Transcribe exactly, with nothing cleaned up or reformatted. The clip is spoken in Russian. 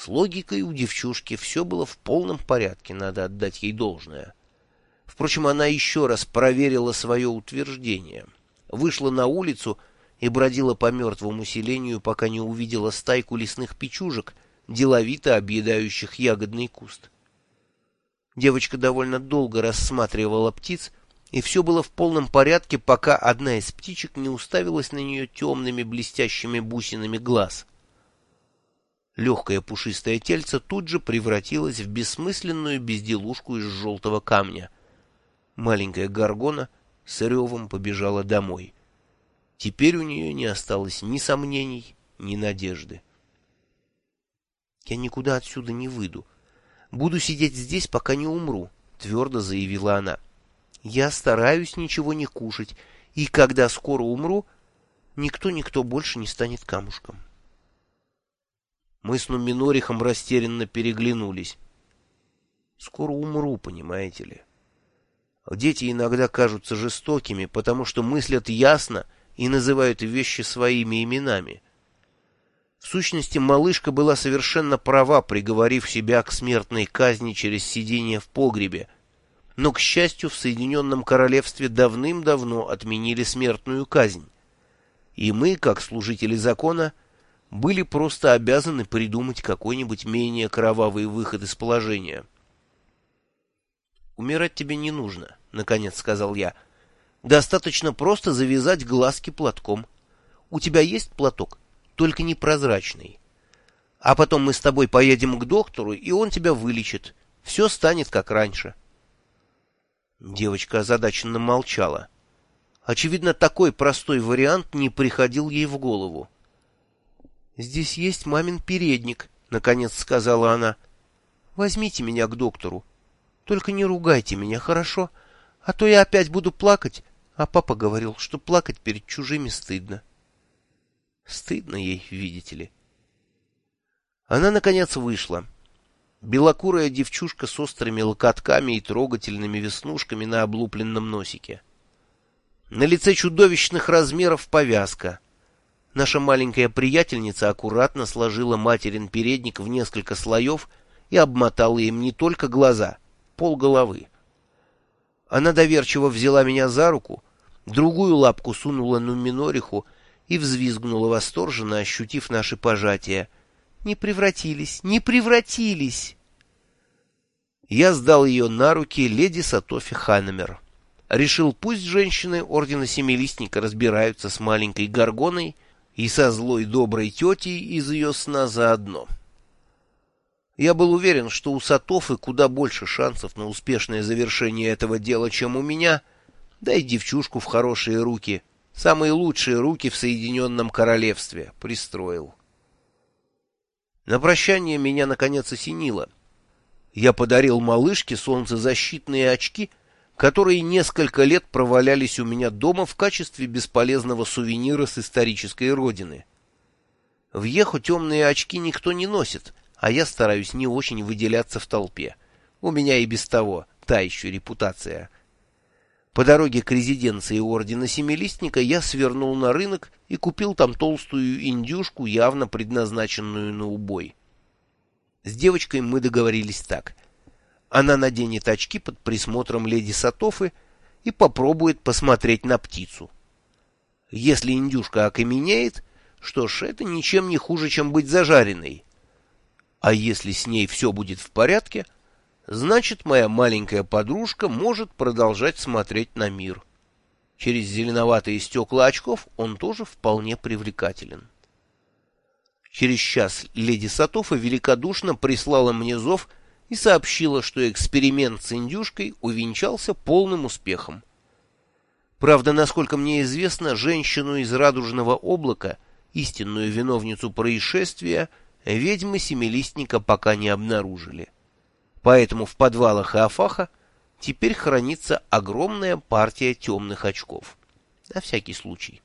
С логикой у девчушки все было в полном порядке, надо отдать ей должное. Впрочем, она еще раз проверила свое утверждение, вышла на улицу и бродила по мертвому селению, пока не увидела стайку лесных печужек, деловито объедающих ягодный куст. Девочка довольно долго рассматривала птиц, и все было в полном порядке, пока одна из птичек не уставилась на нее темными блестящими бусинами глаз. Легкое пушистое тельце тут же превратилось в бессмысленную безделушку из желтого камня. Маленькая горгона с ревом побежала домой. Теперь у нее не осталось ни сомнений, ни надежды. «Я никуда отсюда не выйду. Буду сидеть здесь, пока не умру», — твердо заявила она. «Я стараюсь ничего не кушать, и когда скоро умру, никто-никто больше не станет камушком». Мы с Нуминорихом растерянно переглянулись. «Скоро умру, понимаете ли. Дети иногда кажутся жестокими, потому что мыслят ясно и называют вещи своими именами. В сущности, малышка была совершенно права, приговорив себя к смертной казни через сидение в погребе. Но, к счастью, в Соединенном Королевстве давным-давно отменили смертную казнь. И мы, как служители закона, были просто обязаны придумать какой-нибудь менее кровавый выход из положения. «Умирать тебе не нужно», — наконец сказал я. «Достаточно просто завязать глазки платком. У тебя есть платок? Только непрозрачный. А потом мы с тобой поедем к доктору, и он тебя вылечит. Все станет как раньше». Девочка озадаченно молчала. Очевидно, такой простой вариант не приходил ей в голову. «Здесь есть мамин передник», — наконец сказала она. «Возьмите меня к доктору. Только не ругайте меня, хорошо? А то я опять буду плакать, а папа говорил, что плакать перед чужими стыдно». Стыдно ей, видите ли. Она, наконец, вышла. Белокурая девчушка с острыми локотками и трогательными веснушками на облупленном носике. На лице чудовищных размеров повязка. Наша маленькая приятельница аккуратно сложила материн передник в несколько слоев и обмотала им не только глаза, полголовы. Она доверчиво взяла меня за руку, другую лапку сунула Нуминориху и взвизгнула восторженно, ощутив наши пожатия. «Не превратились, не превратились!» Я сдал ее на руки леди Сатофи Ханнемер. Решил, пусть женщины Ордена Семилистника разбираются с маленькой горгоной и со злой доброй тетей из ее сна заодно. Я был уверен, что у Сатофы куда больше шансов на успешное завершение этого дела, чем у меня, да и девчушку в хорошие руки, самые лучшие руки в Соединенном Королевстве, пристроил. На прощание меня, наконец, осенило. Я подарил малышке солнцезащитные очки, которые несколько лет провалялись у меня дома в качестве бесполезного сувенира с исторической родины. В Еху темные очки никто не носит, а я стараюсь не очень выделяться в толпе. У меня и без того та еще репутация. По дороге к резиденции Ордена Семилистника я свернул на рынок и купил там толстую индюшку, явно предназначенную на убой. С девочкой мы договорились так. Она наденет очки под присмотром леди Сатофы и попробует посмотреть на птицу. Если индюшка окаменеет, что ж, это ничем не хуже, чем быть зажаренной. А если с ней все будет в порядке, значит, моя маленькая подружка может продолжать смотреть на мир. Через зеленоватые стекла очков он тоже вполне привлекателен. Через час леди Сатофа великодушно прислала мне зов и сообщила, что эксперимент с индюшкой увенчался полным успехом. Правда, насколько мне известно, женщину из радужного облака, истинную виновницу происшествия, ведьмы Семилистника пока не обнаружили. Поэтому в подвалах Иофаха теперь хранится огромная партия темных очков. На всякий случай.